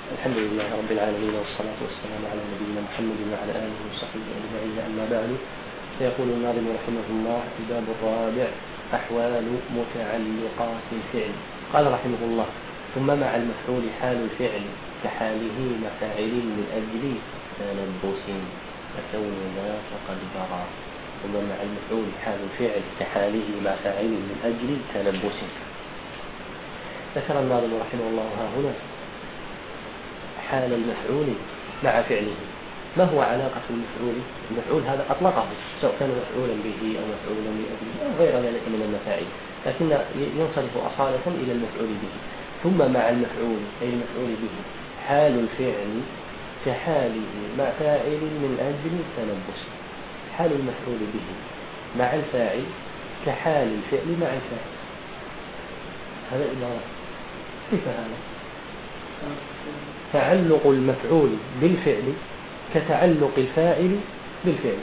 الحمد لله رب العالمين، والصلاة والسلام على نبينا محمد وعلى آله وصحبه أجمعين. أما بعد، فيقول الناظم رحمه الله: الباب الرابع: أحوال متعلقات الفعل. قال رحمه الله: ثم مع المفعول حال الفعل كحاله مفاعل من أجل تلبس فكون ذاك قد جرى. ثم مع المفعول حال الفعل كحاله مفاعل من أجل تلبس. ذكر الناظم رحمه الله ها هنا حال المفعول مع فعله. ما هو علاقة المفعول؟ المفعول هذا أطلقه سواء كان مفعولا به أو مفعولا لأجله أو غير ذلك من المفاعيل، لكن ينصرف أصالة إلى المفعول به. ثم مع المفعول أي المفعول به حال الفعل كحاله مع فاعل من أجل تلبس. حال المفعول به مع الفاعل كحال الفعل مع الفاعل. هذا إبارة كيف هذا؟ تعلق المفعول بالفعل كتعلق الفاعل بالفعل.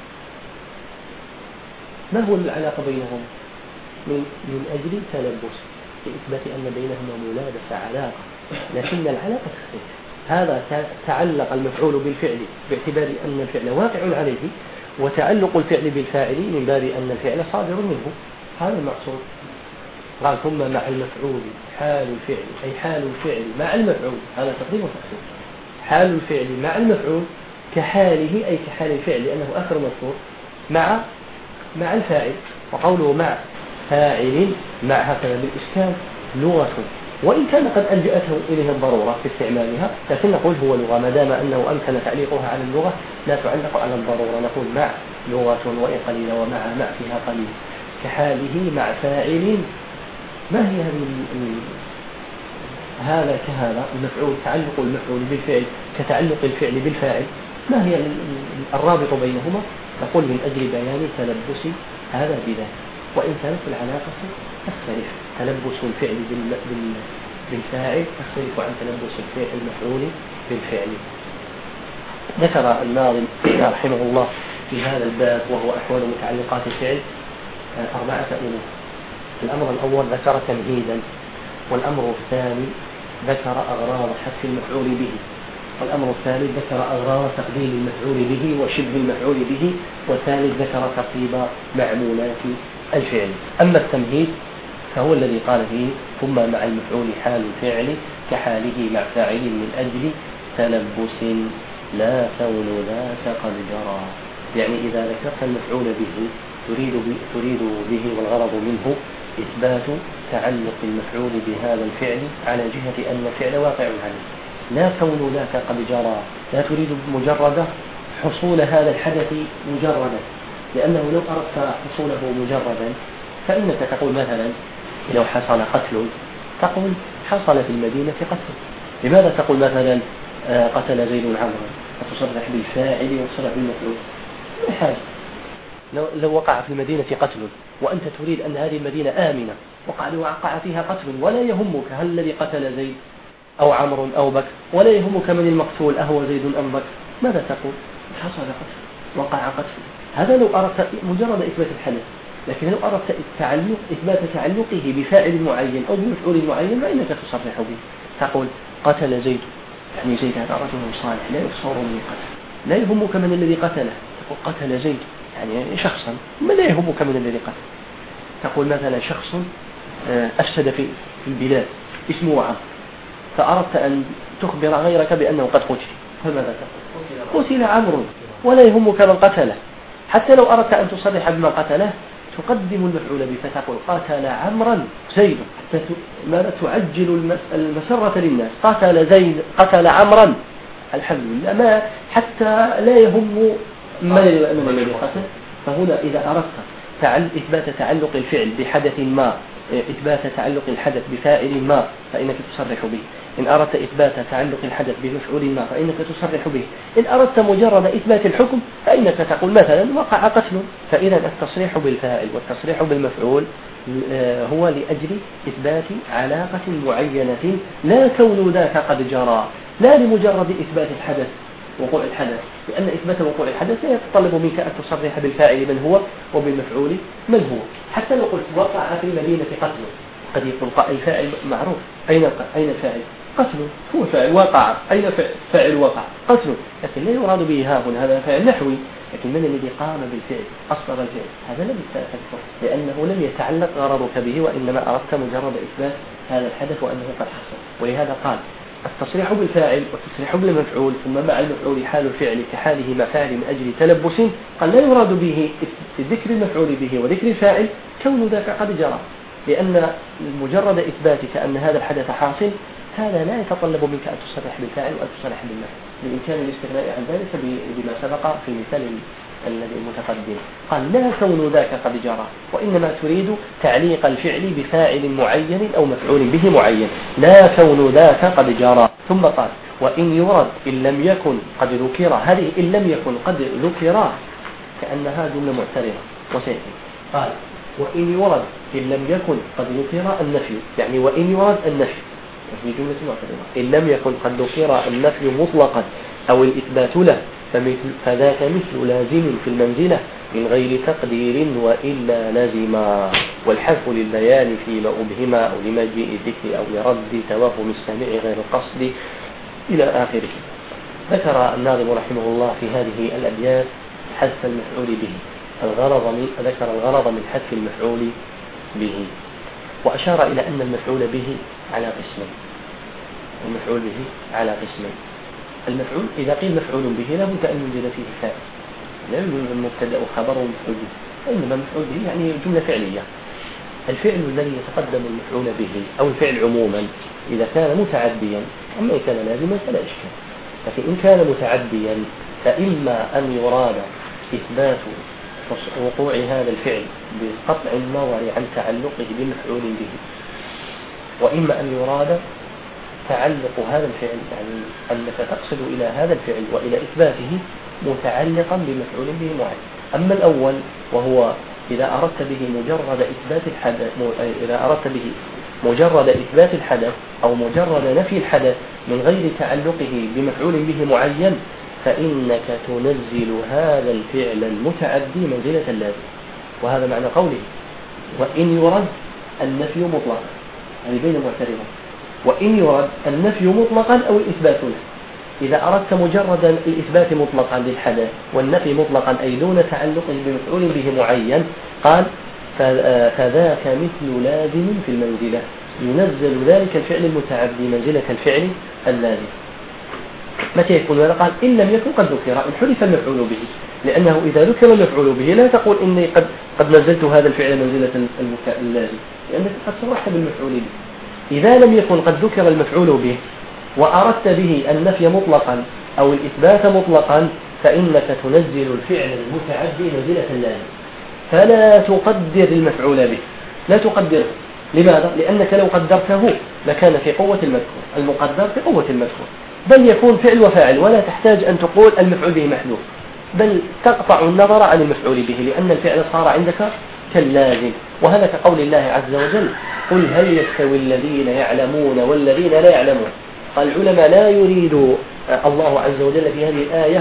ما هو العلاقة بينهم؟ من أجل تلبس، لإثبات أن بينهما ملابسة علاقة، لكن العلاقة تختلف. هذا تعلق المفعول بالفعل باعتبار أن الفعل واقع عليه، وتعلق الفعل بالفاعل من باب أن الفعل صادر منه. هذا المقصود. قال: ثم مع المفعول حال الفعل أي حال الفعل مع المفعول. هذا تقديم وتأخير. حال الفعل مع المفعول كحاله أي كحال الفعل لأنه آخر مذكور مع الفاعل. وقوله مع فاعل مع هكذا بالإسكان لغة، وإن كان قد ألجأته إليه الضرورة في استعمالها، لكن نقول هو لغة ما دام أنه أمكن تعليقها على اللغة لا تعلق على الضرورة. نقول مع لغة وإن قليلة، ومع فيها قليل. كحاله مع فاعل. ما هي هذا كهذا المفعول، تعلق المفعول بالفعل كتعلق الفعل بالفاعل. ما هي الرابط بينهما؟ نقول من أجل بيان تلبس هذا بذاك، وإن كانت العلاقة تختلف. تلبس الفعل بالفاعل تختلف عن تلبس الفعل المفعول بالفعل. ذكر الناظم رحمه الله في هذا الباب وهو أحوال متعلقات الفعل 4 أمور. الأمر الأول ذكر تمهيدا، والأمر الثاني ذكر أغراض حذف المفعول به، والأمر الثالث ذكر أغراض تقديم المفعول به وشبه المفعول به، والثالث ذكر ترتيب معمولات الفعل. أما التمهيد فهو الذي قال فيه: ثم مع المفعول حال الفعل كحاله مع فاعل من أجل تلبس لا كون ذاك قد جرى. يعني إذا ذكرت المفعول به تريد به والغرض منه إثبات تعلق المفعول بهذا الفعل على جهة أن الفعل واقع عليه، لا كون ذاك قد جرى. لا تريد مجرد حصول هذا الحدث مجردا، لأنه لو أردت حصوله مجردا فإنك تقول مثلا لو حصل قتل تقول حصل في المدينة قتل. لماذا تقول مثلا قتل زيد عمرا؟ فتصرح بالفاعل وتصرح بالمفعول. لا حاجة. لو وقع في المدينة قتل وأنت تريد أن هذه المدينة آمنة وقع فيها قتل، ولا يهمك هل الذي قتل زيد أو عمرو أو بكر، ولا يهمك من المقتول أهو زيد أم بكر، ماذا تقول؟ حصل قتل، وقع قتل. هذا لو أردت مجرد إثبات الحدث. لكن لو أردت إثبات تعلقه بفاعل معين أو بمفعول معين فإنك تصرح به. تقول قتل زيد، يعني زيد هذا رجل صالح لا يصور من قتل، لا يهمك من الذي قتله. تقول قتل زيد يعني شخصا ما لا يهمك من الذي قتل. تقول مثلا شخص أفسد في البلاد اسمه عمرو، فأردت أن تخبر غيرك بأنه قد قتل، فماذا تقول؟ قتل عمرو، ولا يهمك من قتله. حتى لو أردت أن تصرح بما قتله تقدم المفعول به، فتقول قتل عمرا زيد، حتى ماذا تعجل المسرة للناس. قتل زيد، قتل عمرا، الحمد لله، ما حتى لا يهم من الذي قتل. فهنا إذا أردت إثبات تعلق الفعل بحدث ما، إثبات تعلق الحدث بفاعل ما، فإنك تصرح به. إن أردت إثبات تعلق الحدث بمفعول ما فإنك تصرح به. إن أردت مجرد إثبات الحكم فإنك تقول مثلا وقع قتل. فإذا التصريح بالفاعل والتصريح بالمفعول هو لأجل إثبات علاقة معينة لا كون ذاك قد جرى، لا لمجرد إثبات الحدث وقوع الحدث، لأن إثبات وقوع الحدث لا يتطلب منك أن تصرح بالفاعل من هو وبالمفعول من هو. حتى لو قلت وقع في المدينة قتل قد يكون الفاعل معروف. أين الفاعل؟ قتل هو فعل وقع. أين فعل وقع؟ قتل، لكن لا يراد به ها هنا هذا فعل نحوي. لكن من الذي قام بالفعل أصدر الفعل؟ هذا لم يستأثر، لأنه لم يتعلق غرضك به، وإنما أردت مجرد إثبات هذا الحدث وأنه قد حصل. ولهذا قال التصريح بالفاعل والتصريح بالمفعول ثم مع المفعول حال الفعل كحاله مع فاعل من أجل تلبس، قال لا يراد به ذكر المفعول به وذكر الفاعل كون ذاك قد جرى، لأن مجرد إثباتك أن هذا الحدث حاصل هذا لا يتطلب منك أن تصرح بالفاعل وأن تصرح بالمفعول، بإمكان الاستغناء عن ذلك بما سبق في المثال الذي المتقدم. قال لا كون ذاك قد جرى، وإنما تريد تعليق الفعل بفاعل معين أو مفعول به معين، لا كون ذاك قد جرى. ثم قال وإن يرد إن لم يكن قد ذكر، هذه إن لم يكن قد ذكر كأنها جملة معترضة وسيأتي. قال وإن يرد إن لم يكن قد ذكر النفي، يعني وإن يرد النفي في جملة معترضة، إن لم يكن قد ذكر النفي مطلقا أو الإثبات له فذاك مثل لازم في المنزلة من غير تقدير وإلا لازما، والحذف للبيان فيما أبهم أو لمجيء الذكر أو لرد توهم السامع غير القصد إلى آخره. ذكر الناظم رحمه الله في هذه الأبيات حذف المفعول به، ذكر الغرض من حذف المفعول به، وأشار إلى أن المفعول به على قسمين. المفعول به على قسمين. المفعول إذا قيل مفعول به لا بد أن يوجد فيه فاعل، لا يوجد مبتدأ وخبر ومفعول به، إنما المفعول به يعني جملة فعلية. الفعل الذي يتقدم المفعول به أو الفعل عموما إذا كان متعديا، أما إن كان لازما فلا إشكال، لكن إن كان متعديا فإما أن يراد إثبات وقوع هذا الفعل بقطع النظر عن تعلقه بمفعول به، وإما أن يراد تعلق هذا الفعل، يعني أنك تقصد إلى هذا الفعل وإلى إثباته متعلقا بمفعول به معين. أما الأول وهو إذا أردت به مجرد إثبات الحدث، إذا أردت به مجرد إثبات الحدث أو مجرد نفي الحدث من غير تعلقه بمفعول به معين، فإنك تنزل هذا الفعل المتعدي منزلة اللازم. وهذا معنى قوله وإن يرد النفي مطلقا، يعني بين معترضين، وإن يرد النفي مطلقا أو الإثبات له. إذا أردت مجرد الإثبات مطلقا للحدث والنفي مطلقا أي دون تعلقه بمفعول به معين، قال فذاك مثل لازم في المنزلة، ينزل ذلك الفعل المتعدي منزلة الفعل اللازم. متى يكون هذا؟ قال إن لم يكن قد ذكر، إن حذف المفعول به، لأنه إذا ذكر المفعول به لا تقول إني قد نزلت هذا الفعل منزلة اللازم، لأنك قد صرحت بالمفعول به. إذا لم يكن قد ذكر المفعول به وأردت به النفي مطلقا أو الإثبات مطلقا، فإنك تنزل الفعل المتعدي منزلة اللازم، فلا تقدر المفعول به، لا تقدره. لماذا؟ لأنك لو قدرته لكان في قوة المذكور، المقدر في قوة المذكور، بل يكون فعل وفاعل ولا تحتاج أن تقول المفعول به محذوف، بل تقطع النظر عن المفعول به لأن الفعل صار عندك كاللازم. وهذا كقول الله عز وجل قل هل يستوي الذين يعلمون والذين لا يعلمون. قال العلماء لا يريد الله عز وجل في هذه الآية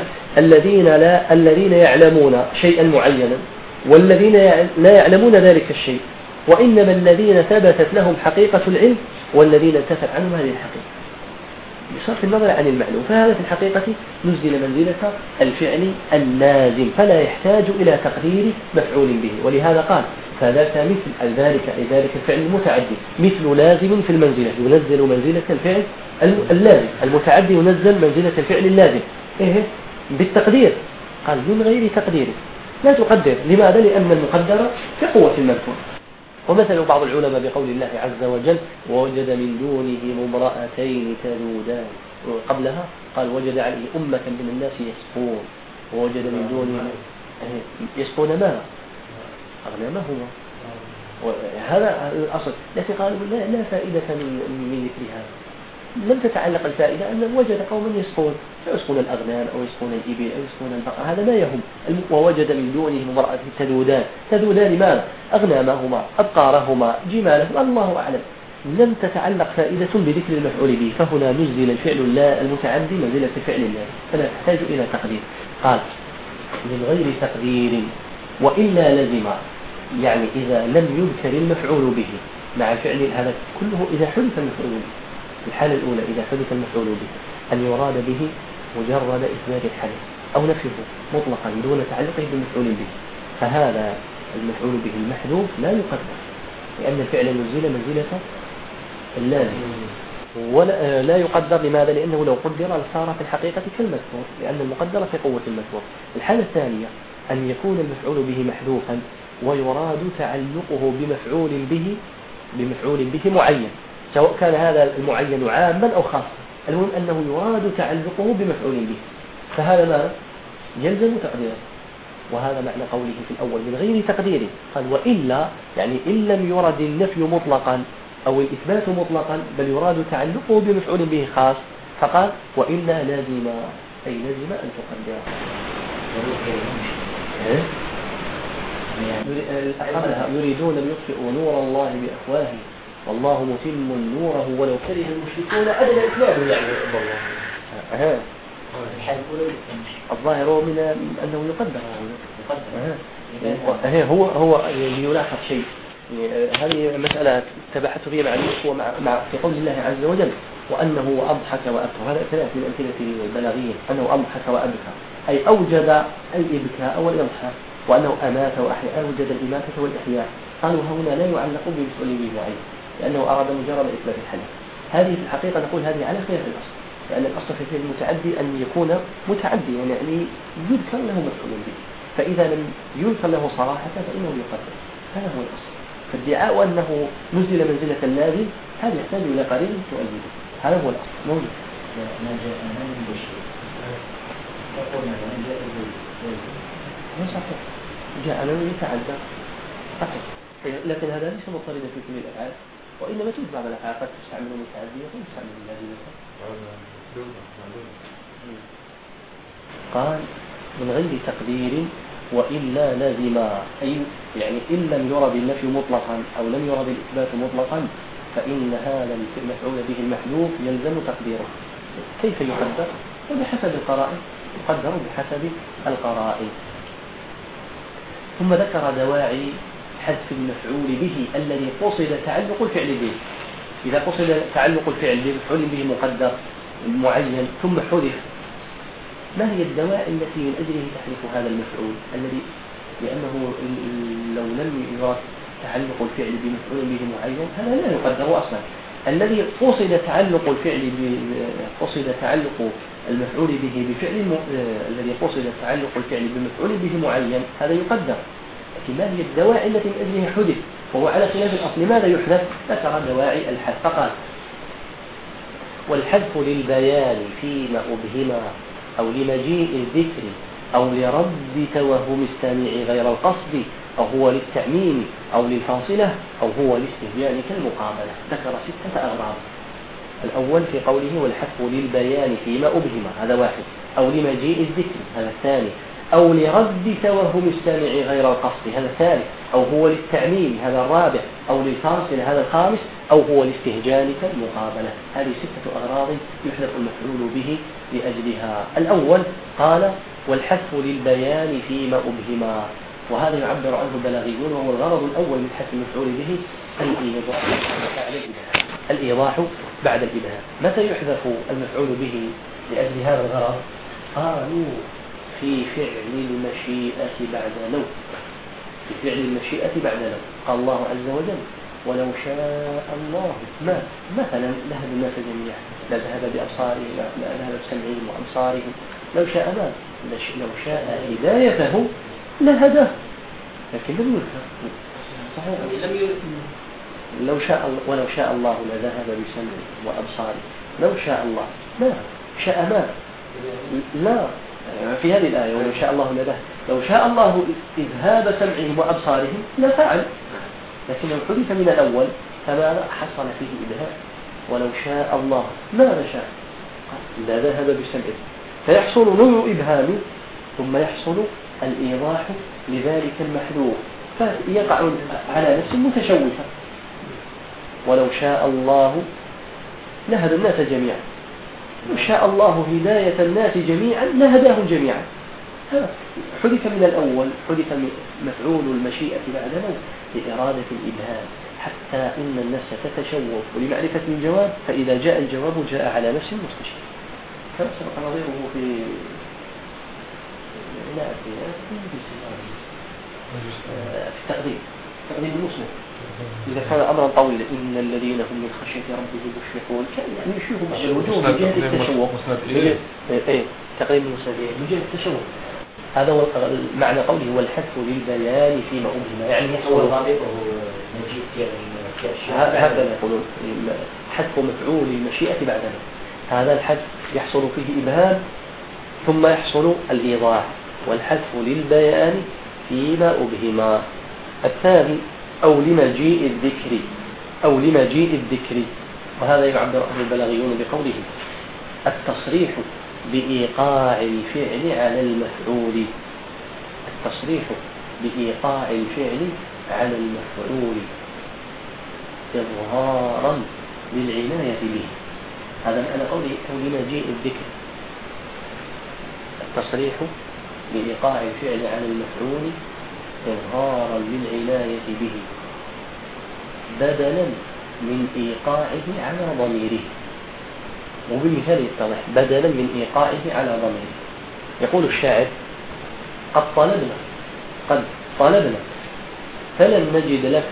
الذين يعلمون شيئا معينا والذين لا يعلمون ذلك الشيء، وإنما الذين ثبتت لهم حقيقة العلم والذين انتفت عنهم هذه الحقيقة، بصرف النظر عن المعلوم. فهذا في الحقيقة نزل منزلة الفعل اللازم، فلا يحتاج إلى تقدير مفعول به. ولهذا قال فذاك مثل ذلك أي ذلك الفعل المتعدي مثل لازم في المنزلة، ينزل منزلة الفعل اللازم، المتعدي ينزل منزلة الفعل اللازم بالتقدير. قال من غير تقدير، لا تقدر. لماذا؟ لأن المقدر في قوة المذكور. ومثل بعض العلماء بقول الله عز وجل ووجد من دونهم امرأتين تذودان، قبلها قال وجد عليه أمة من الناس يسقون، ووجد من دونهم يسقون ماء أغنامهما، هذا الأصل. لكن قالوا لا فائدة من ذكر هذا، لم تتعلق الفائدة أن وجد قوما يسقون الأغنام أو يسقون الإبل أو يسقون البقر، هذا لا يهم. ووجد من دونهم امرأة تذودان ماذا؟ أغنامهما أبقارهما جمالهما، الله أعلم. لم تتعلق فائدة بذكر المفعول به، فهنا نزل الفعل المتعدي منزلة الفعل الله، فلا تحتاج إلى تقدير. قال من غير تقدير وإلا لزم، يعني إذا لم يذكر المفعول به مع الفعل هذا كله، إذا حذف المفعول به الحالة الأولى إذا حدث المفعول به أن يراد به مجرد إثبات الحدث أو نفيه مطلقا دون تعلقه بالمفعول به، فهذا المفعول به المحذوف لا يقدر، لأن الفعل نزل منزلة اللازم، ولا لا يقدر. لماذا؟ لأنه لو قدر لصار في الحقيقة كالمذكور، لأن المقدر في قوة المذكور. الحالة الثانية أن يكون المفعول به محذوفا ويراد تعلقه بمفعول به معين، سواء كان هذا المعين عاما أو خاصا، المهم أنه يراد تعلقه بمفعول به، فهذا ما يلزم تقديره. وهذا معنى قوله في الأول من غير تقديره، قال وإلا يعني إن لم يرد النفي مطلقا أو الإثبات مطلقا بل يراد تعلقه بمفعول به خاص، فقال وإلا لازم، أي لازم أن تقدره. يريدون أن يطفئوا نور الله بأفواههم والله متم نوره ولو كره المشركون أدنى إسلام يعني الله. الظاهر من أنه يقدر هو يلاحظ شيء. هذه مسألة تبحث فيها مع الإخوة مع في قول الله عز وجل وأنه أضحك وأبكى، هذا ثلاث من أمثلة البلاغيين، أنه أضحك وأبكى أي أوجد الإبكاء والإضحاك، وأنه أمات وأحيا أوجد الإماتة والإحياء. قالوا هنا لا يعلق بمسؤول به معين لأنه أراد مجرد إثبات الحدث. هذه في الحقيقة نقول هذه على خلاف الأصل، لأن الأصل في الفعل المتعدي أن يكون متعديا يعني يذكر له مفعول به، فإذا لم يذكر له صراحة فإنه يقدر. هذا هو الأصل. فادعاء أنه نزل منزلة اللازم هذا يحتاج إلى قرين تؤيده. هذا هو الأصل موجود. ما جاء من بشيء يقول مثلا جاء هو صحيح جاء من يتعدى صحيح، لكن هذا ليس مضطردا في كل الأفعال، وإنما توجد بعض الأفعال قد تستعمل متعدية وقد تستعمل لازمة. قال من غير تقدير وإلا لازم، أي يعني إن لم يرد النفي مطلقا أو لم يرد الإثبات مطلقا فإن هذا المفعول به المحذوف يلزم تقديره. كيف يقدر؟ وبحسب القرائن، يقدر بحسب القرائن. ثم ذكر دواعي حذف المفعول به الذي قصد تعلق الفعل به. إذا قصد تعلق الفعل بمفعول به مقدر معين ثم حذف، ما هي الدواعي التي من أجله تحذف هذا المفعول الذي لأنه لو لم يرد تعلق الفعل بمفعول به معين هذا لا يقدر أصلا. الذي قصد تعلق الفعل قصد تعلق المفعول به بفعل الذي قصد تعلق الفعل بمفعول به معين هذا يقدر. لكن ما هي الدواعي التي من أجله حذف؟ وهو على خلاف الأصل. لماذا يحذف؟ ذكر دواعي الحذف فقال والحذف للبيان فيما أبهم أو لمجيء الذكر أو لرد توهم السامع غير القصد أو هو للتعميم أو للفاصلة أو هو لاستهجان كالمقابلة. ذكر 6 أغراض. الأول في قوله والحذف للبيان فيما أبهم هذا واحد، أو لمجيء الذكر هذا الثاني، أو لرد توهم السامع غير القصد هذا الثالث، أو هو للتعميم هذا الرابع، أو للفاصلة هذا الخامس، أو هو لاستهجان كالمقابلة. هذه 6 أغراض يحذف المفعول به لأجلها. الأول قال والحذف للبيان فيما أبهم، وهذا يعبر عنه البلاغيون، وهو الغرض الأول من حذف المفعول به الإيضاح بعد الإبهام. متى يحذف المفعول به لأجل هذا الغرض؟ قالوا في فعل المشيئة بعد لو. في فعل المشيئة بعد لو قال الله عز وجل ولو شاء الله ما مثلا ذهب الناس جميعا، لا ذهب بأبصارهم لا ذهب بسمعهم وأبصارهم، لو شاء ما لو شاء هدايته لهداه، لكن لم يلفظ صحيح لو شاء ولو شاء الله لذهب بسمعهم وأبصارهم، لو شاء الله ما شاء ما لا في هذه الآية ولو شاء الله لذهب، لو شاء الله إذهاب سمعهم وأبصارهم لفعل، لكن لو حدث من الأول فما حصل فيه إبهام. ولو شاء الله ماذا شاء لا ذهب بسمعه، فيحصل نوع إبهام ثم يحصل الإيضاح لذلك المحذوف، فيقع على نفس متشوفة. ولو شاء الله لهدى الناس جميعا، لو شاء الله هداية الناس جميعا لهداهم جميعا. حدث من الأول، حدث مفعول المشيئة بعد لو لإرادة الإبهام. حتى إن النفس تتشوف لمعرفة الجواب، فإذا جاء الجواب جاء على نفس المستشير. كما سبق نظيره في تقديم المسلم إذا كان أمرا طويلا إن الذين هم من خشية ربهم مشفقون، كان يعني يشوفهم على الوجوه من جهة التشوق. تقديم المسند من جهة التشوق. هذا هو معنى قوله والحث للبيان فيما أبهم، يعني يحصل هذا يقولون حذف مفعول المشيئة بعدها. هذا الحذف يحصل فيه إبهام ثم يحصل الإيضاح، والحذف للبيان فيما أبهما. الثاني أو لمجيء الذكر، وهذا يعبر أهل البلاغيون بقوله التصريح بإيقاع الفعل على المفعول. التصريح بإيقاع الفعل على المفعول إظهارا للعناية به. هذا معنى قوله أو لمجيء الذكر، التصريح بإيقاع الفعل على المفعول إظهارا للعناية به بدلا من إيقاعه على ضميره. وبالمثال يتضح بدلا من إيقاعه على ضميره. يقول الشاعر قد طلبنا فلن نجد لك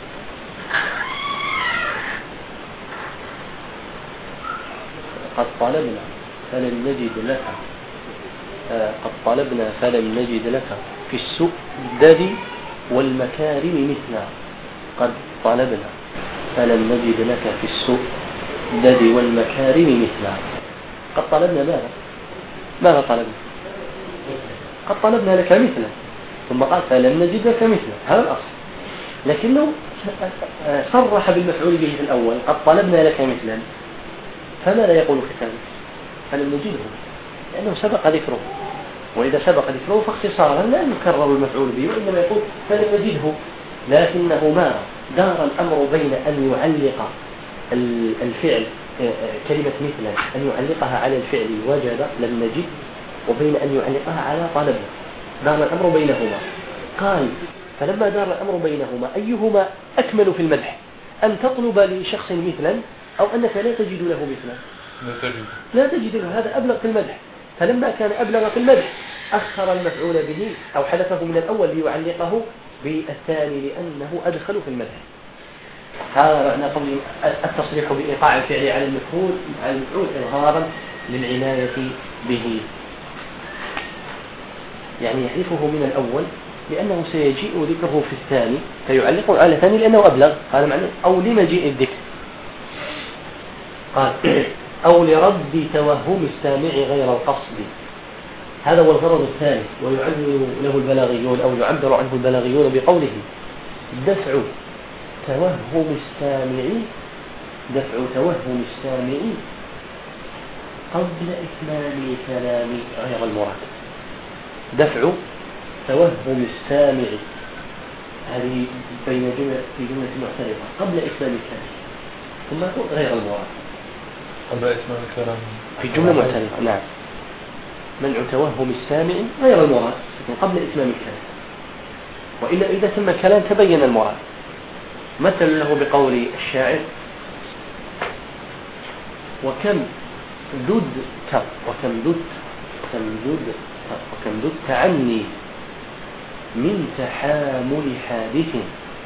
في السؤدد والمكارم مثلا. قد طلبنا فلن نجد لك في السؤدد والمكارم مثلا. قد طلبنا ماذا طلبنا؟ قد طلبنا لك مثلا، ثم قال فلن نجد لك مثلا. هذا الأصل، لكنه صرح بالمفعول به في الأول قد طلبنا لك مثلا، فماذا يقول في الثاني؟ فلن نجده، لأنه سبق ذكره، وإذا سبق ذكره فاختصارا لا يكرر المفعول به، وإنما يقول فلن نجده. لكنه ما دار الأمر بين أن يعلق الفعل كلمة مثلا أن يعلقها على الفعل وجد لم نجد، وبين أن يعلقها على طلبنا. دار الأمر بينهما. قال فلما دار الأمر بينهما أيهما أكمل في المدح؟ أن تطلب لشخص مثلا أو أنك لا تجد له مثلا؟ لا تجد له. هذا أبلغ في المدح. فلما كان أبلغ في المدح أخر المفعول به أو حذفه من الأول ليعلقه بالثاني لأنه أدخل في المدح. هذا معنى قول التصريح بإيقاع الفعل على المفعول إظهارا للعناية به، يعني يحذفه من الأول لأنه سيجيء ذكره في الثاني فيعلقه على الثاني لأنه أبلغ. هذا معنى أو لمجيء الذكر. قال أو لرد توهم السامع غير القصد. هذا هو الغرض الثاني، ويعبر له البلاغيون أو يعبر عنه البلاغيون بقوله دفع توهم السامع قبل إتمام الكلام غير المراد. دفع توهم السامع، هذه بين في جملة معترضة قبل إتمام الكلام، ثم يقول غير المراد قبل إتمام الكلام في جملة معترضة. نعم، منع توهم السامع غير المراد قبل إتمام الكلام، وإلا إذا تم الكلام تبين المراد. مثل له بقول الشاعر وكم ددت عني من تحامل حادث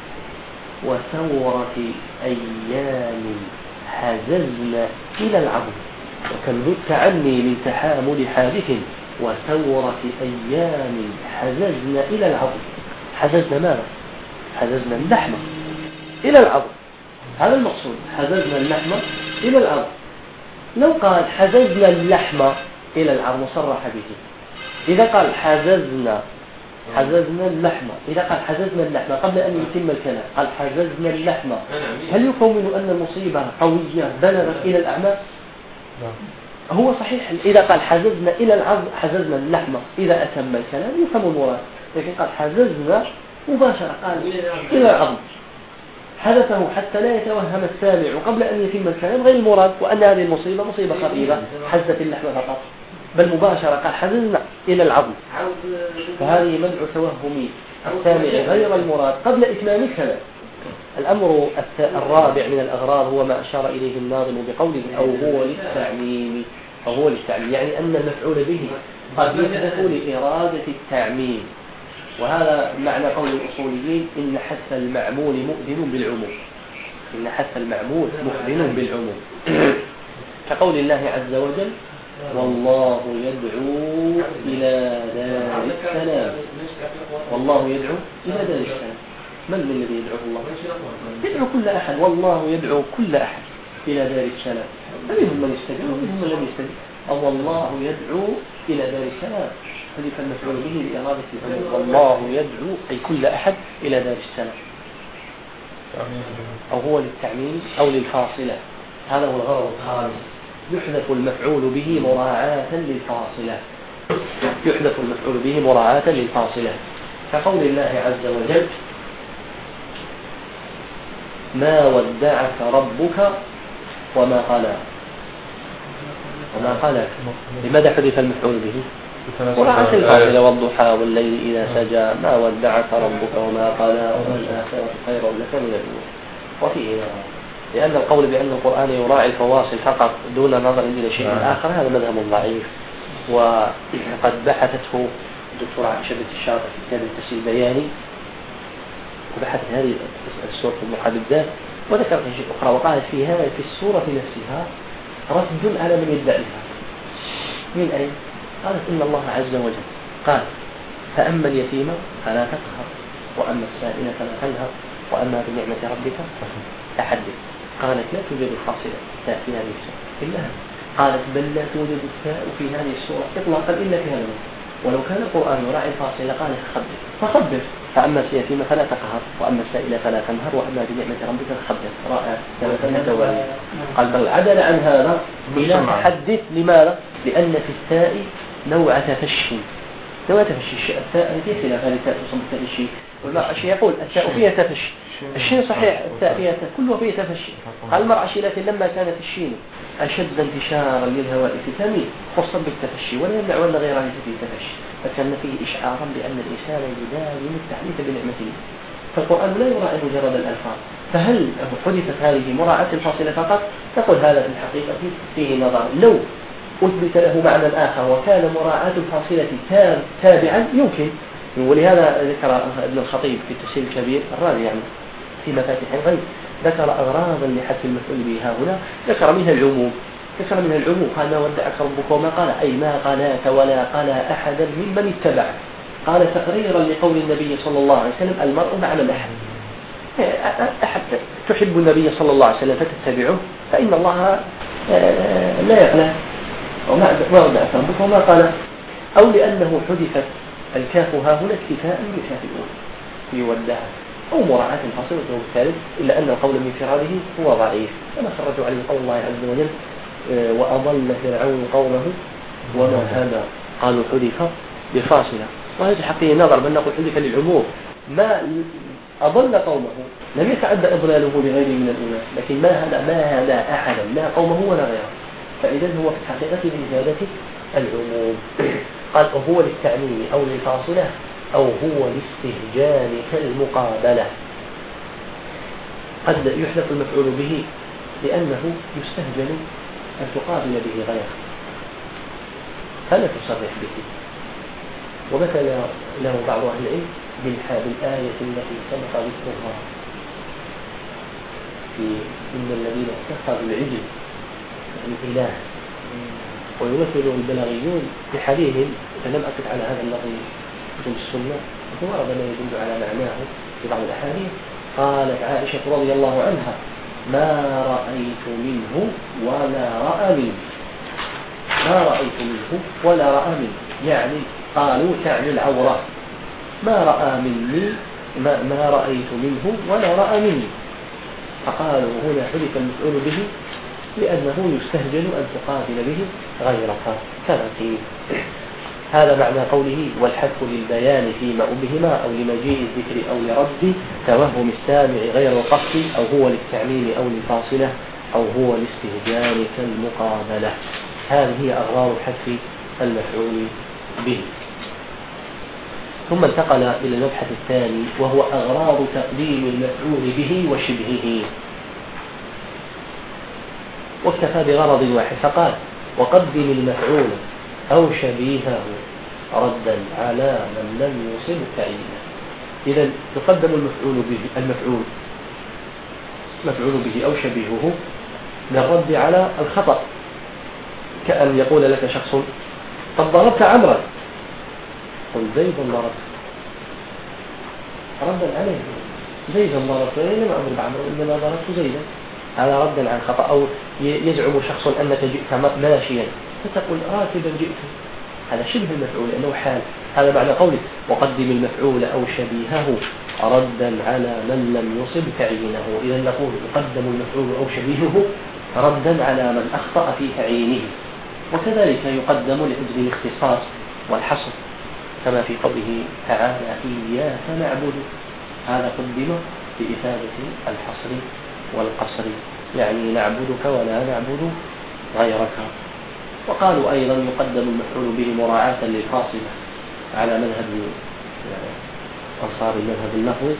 وثورة أيام حززنا إلى العظم. وكم ددت عني من تحامل حادث وثورة أيام حززنا إلى العظم. حززنا ماذا؟ حززنا اللحم إلى العظم، هذا المقصود، حززنا اللحم إلى العظم. لو قال حززنا اللحم إلى العظم صرح به. إذا قال حززنا اللحم، إذا قال حززنا اللحم قبل أن يتم الكلام قال حززنا اللحم، هل يفهم منه أن المصيبة قوية بلغت إلى الأعماق؟ هو صحيح إذا قال حززنا إلى العظم حززنا اللحم إذا أتم الكلام يفهم المراد، لكن قال حززنا مباشرة قال إلى العظم، حدثه حتى لا يتوهم السامع قبل أن يتم الكلام غير المراد، وأن هذه المصيبة مصيبة خطيرة حزت اللحم فقط، بل مباشرة قال حززنا إلى العظم. فهذه منع توهم السامع غير المراد قبل إتمام الكلام. الأمر الرابع من الأغراض هو ما أشار إليه الناظم بقوله أو هو للتعميم، أو هو للتعميم، يعني أن المفعول به قد يحدث لإرادة التعميم، وهذا معنى قول الأصوليين إن حث المعمول مؤذن بالعموم، إن حث المعمول مؤذن بالعموم، كقول الله عز وجل والله يدعو إلى دار السلام، والله يدعو إلى دار السلام، من الذي يدعو الله؟ يدعو كل أحد، والله يدعو كل أحد إلى دار السلام، فمنهم من يستجيب ومنهم من لم يستجيب، أو الله يدعو إلى دار السلام، هذه فالمفعول به لإرادة العموم، والله يدعو أي كل أحد إلى دار السلام، أو هو للتعميم أو للفاصلة. هذا هو الغرض الخامس، يحذف المفعول به مراعاة للفاصلة، يحذف المفعول به مراعاة للفاصلة، كقول الله عز وجل ما ودعك ربك وما قلى، وما قلى، لماذا حذف المفعول به؟ مراعاة الفاصلة، والضحى والليل إذا سجى ما ودعك ربك وما قلى والآخرة خير لك من الأولى. وفيه لأن القول بأن القرآن يراعي الفواصل فقط دون نظر إلى شيء آخر هذا مذهب ضعيف، وقد بحثته الدكتور عائشة بنت الشاطئ في كتاب التفسير البياني، وبحث هذه السورة المحددات وذكرت شيء أخرى، وقالت في السورة نفسها رد على من يدعيها. من أين؟ قالت إن الله عز وجل قال فأما اليتيم فلا تقهر وأما السائل فلا تنهر وأما بنعمة ربك فحدث. قالت لا توجد الفاصلة التاء في هذه السورة إلا هذا، قالت بل لا توجد التاء في هذه السورة إطلاقا إلا في هذا، ولو كان القرآن يراعي الفاصلة قال فخبر فأما اليتيم فلا تقهر وأما السائل فلا تنهر وأما بنعمة ربك فحدث. رائع قال بل عدل عن هذا إلى تحدث. لماذا؟ لأن في التاء نوع تفشي، نوع تفشي. التاء فيها خلاف، هذه التاء تصب تفشي والمرأة يقول التاء فيها تفشي، الشين صحيح التاء فيها كله فيه تفشي. قال المرأة لكن لما كانت الشين أشد انتشارا للهواء في فمه خصا بالتفشي ولا يمنع ولا غيره فيه تفشي، فكان فيه إشعارا بأن الإنسان يداوم التحديث بنعمته. فالقرآن لا يراعي مجرد الألفاظ، فهل حدثت هذه مراعاة الفاصلة فقط؟ تقول هذا في الحقيقة فيه نظر، لو أثبت له معنى آخر وكان مراعاة الفاصلة تابعا يمكن. ولهذا ذكر ابن الخطيب في التفسير الكبير الرازي يعني في مفاتيح الغيب ذكر أغراضا لحذف المفعول به هنا، ذكر منها العموم، قال ما ودعك ربك وما قال، أي ما قلاك ولا قلا أحدا ممن اتبعك. قال تقريرا لقول النبي صلى الله عليه وسلم المرء مع من أحد تحب النبي صلى الله عليه وسلم فتتبعه فإن الله لا يقلى، وما ودعك ربك وما قال. أو لأنه حذفت الكاف ها هنا اكتفاء بالكاف الأولى يودعها، أو مراعاة الفاصلة وهو الثالث، إلا أن القول من انفراده هو ضعيف، كما خرجوا عليه قول الله عز وجل وأضل فرعون قومه وما هدى، قالوا حذف بفاصلة. وهذا الحقيقة نظر بل نقول حذف للعموم، ما أضل قومه لم يتعدى إضلاله لغيره من الأناس، لكن ما هدى أحدا لا قومه ولا غيره، فإذا هو في الحقيقة لإزالة العموم. قال هو للتعميم أو للفاصلة أو هو لاستهجان كالمقابلة. قد يحذف المفعول به لأنه يستهجن أن تقابل به غيره فلا تصرح به. ومثل له بعض أهل العلم بالآية التي سبق ذكرها في إن الذين اتخذوا العجل الإله، ويمثل البلاغيون بحديثهم، فلم أقف على هذا الذي في السنة ورد ما يدل على معناه في بعض الأحاديث. قالت عائشة رضي الله عنها ما رأيت منه ولا رأى منه، ما رأيت منه ولا رأى منه، يعني قالوا تعني العورة، ما رأى مني ما رأيت منه ولا رأى مني، فقالوا هنا حذف المفعول به لأنه يستهجن أن تقابل به غيرك كما قيل. هذا معنى قوله والحذف للبيان فيما أبهما أو لمجيء الذكر أو لرد توهم السامع غير القصد، أو هو للتعميم أو للفاصلة أو هو لاستهجان كالمقابلة. هذه هي أغراض حذف المفعول به. ثم انتقل إلى المبحث الثاني وهو أغراض تقديم المفعول به وشبهه، واكتفى بغرض واحد فقال وقدم المفعول أو شبيهه ردا على من لم يصب تعيينه. إذا يقدم المفعول به أو شبيهه للرد على الخطأ، كأن يقول لك شخص قد ضربت عمرا، قل زيدا ضربت، ردا عليه زيدا ضربت، لم أضرب عمرا إنما ضربت زيدا، هذا ردا عن خطأ. أو يزعم شخص أنك جئت ماشيا فتقول راكبا جئت، هذا شبه المفعول لأنه حال. هذا معنى قوله وقدم المفعول أو شبيهه ردا على من لم يصب تعيينه. إذا نقول يقدم المفعول أو شبيهه ردا على من أخطأ في تعيينه، وكذلك يقدم لأجل الاختصاص والحصر كما في قوله تعالى إياك نعبد، هذا قدم بإثابة الحصر والقصر، يعني نعبدك ولا نعبد غيرك. وقالوا أيضا يقدم المفعول به مراعاة للفاصلة على مذهب أنصار المذهب النحوي،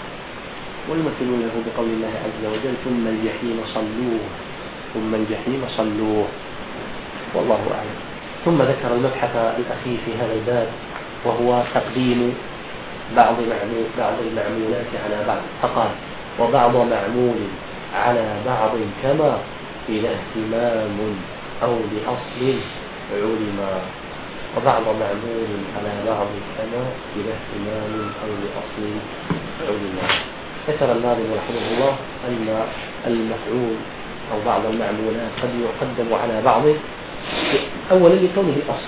ويمثلونه بقول الله عز وجل ثم الجحيم صلوه، ثم الجحيم صلوه، والله أعلم. ثم ذكر المبحث الأخير في هذا الباب وهو تقديم بعض المعمولات على بعض، فقال وبعض معمول على بعض كما إلى اهتمام أو لأصل علما، وبعض معمول على بعض كما إلى اهتمام أو لأصل علما. ذكر الناظم رحمه الله أن المفعول أو بعض المعمولات قد يقدم على بعض أولا لكونه الأصل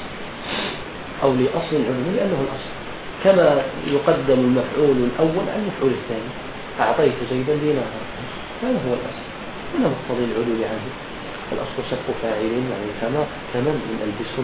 أو لأصل علمي لأنه الأصل، كما يقدم المفعول الأول عن المفعول الثاني، أعطيت زيدا دينارا، هذا هو الأصل ولا مقتضي العلو عنه. الأصل سبق فاعل يعني كمن من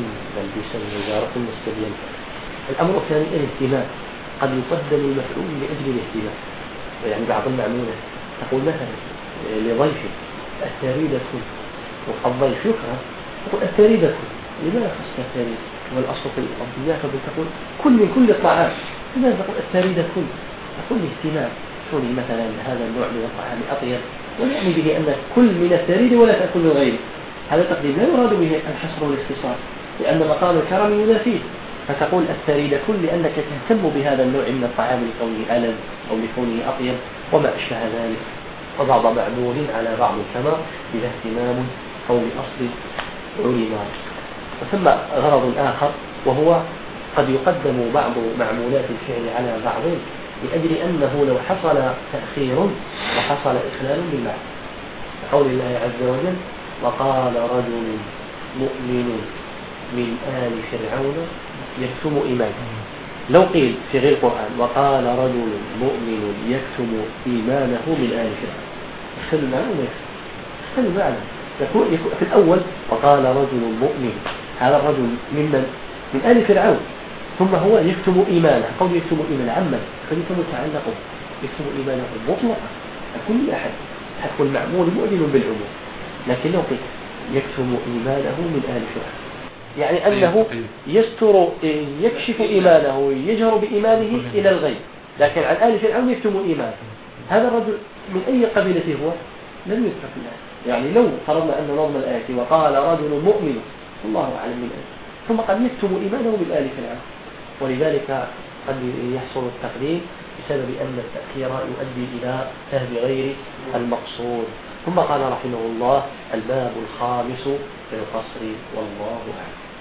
البسن وزارة مستبين. الأمر الثاني الاهتمام، قد يقدم المفعول لأجل الاهتمام، يعني بعض المعمولات تقول مثلا لضيف التريدة كل، والضيف يكره تقول التريدة كل، لماذا خصت التريدة؟ والأصل في الأرضيات تقول كل من كل الطعام، لماذا تقول التريدة كل؟ تقول الاهتمام، كوني مثلا هذا النوع من الطعام أطيب، ولا يعني به أن كل من التريد ولا تأكل من غيره، هذا تقديم لا يراد به الحصر والاختصار، لأن مقام الكرم ينافيه، فتقول التريد كل لأنك تهتم بهذا النوع من الطعام لكونه ألذ أو لكونه أطيب وما أشبه ذلك. وبعض معمول على بعض كما إذا اهتمام أو لأصل علما. وثم غرض آخر وهو قد يقدم بعض معمولات الفعل على بعض لأجل أنه لو حصل تأخير وحصل إخلال بالمعنى، قول الله عز وجل وقال رجل مؤمن من آل فرعون يكتم إيمانه، لو قيل في غير القرآن وقال رجل مؤمن يكتم إيمانه من آل فرعون، يخل المعنى وما يخل المعنى. يكون في الأول وقال رجل مؤمن، هذا الرجل من آل فرعون، ثم هو يكتم إيمانه، قول يكتم إيمان عما فليس متعلقه يكتم إيمانه مطلقا كل أحد، حتى المعمول مؤذن بالعموم، لكن لو قيل يكتم إيمانه من آل فرعون يعني أنه يستر يكشف إيمانه يجهر بإيمانه إلى الغيب، لكن عن آل فرعون يكتم إيمانه. هذا الرجل من أي قبيلة هو؟ لم يذكر في الآية، يعني لو فرضنا أن نظم الآية وقال رجل مؤمن الله أعلم من آية ثم قد يكتم إيمانه من آل فرعون، ولذلك قد يحصل التقديم بسبب أن التأخير يؤدي إلى فهم غير المقصود. ثم قال رحمه الله الباب الخامس في القصر والله أعلم.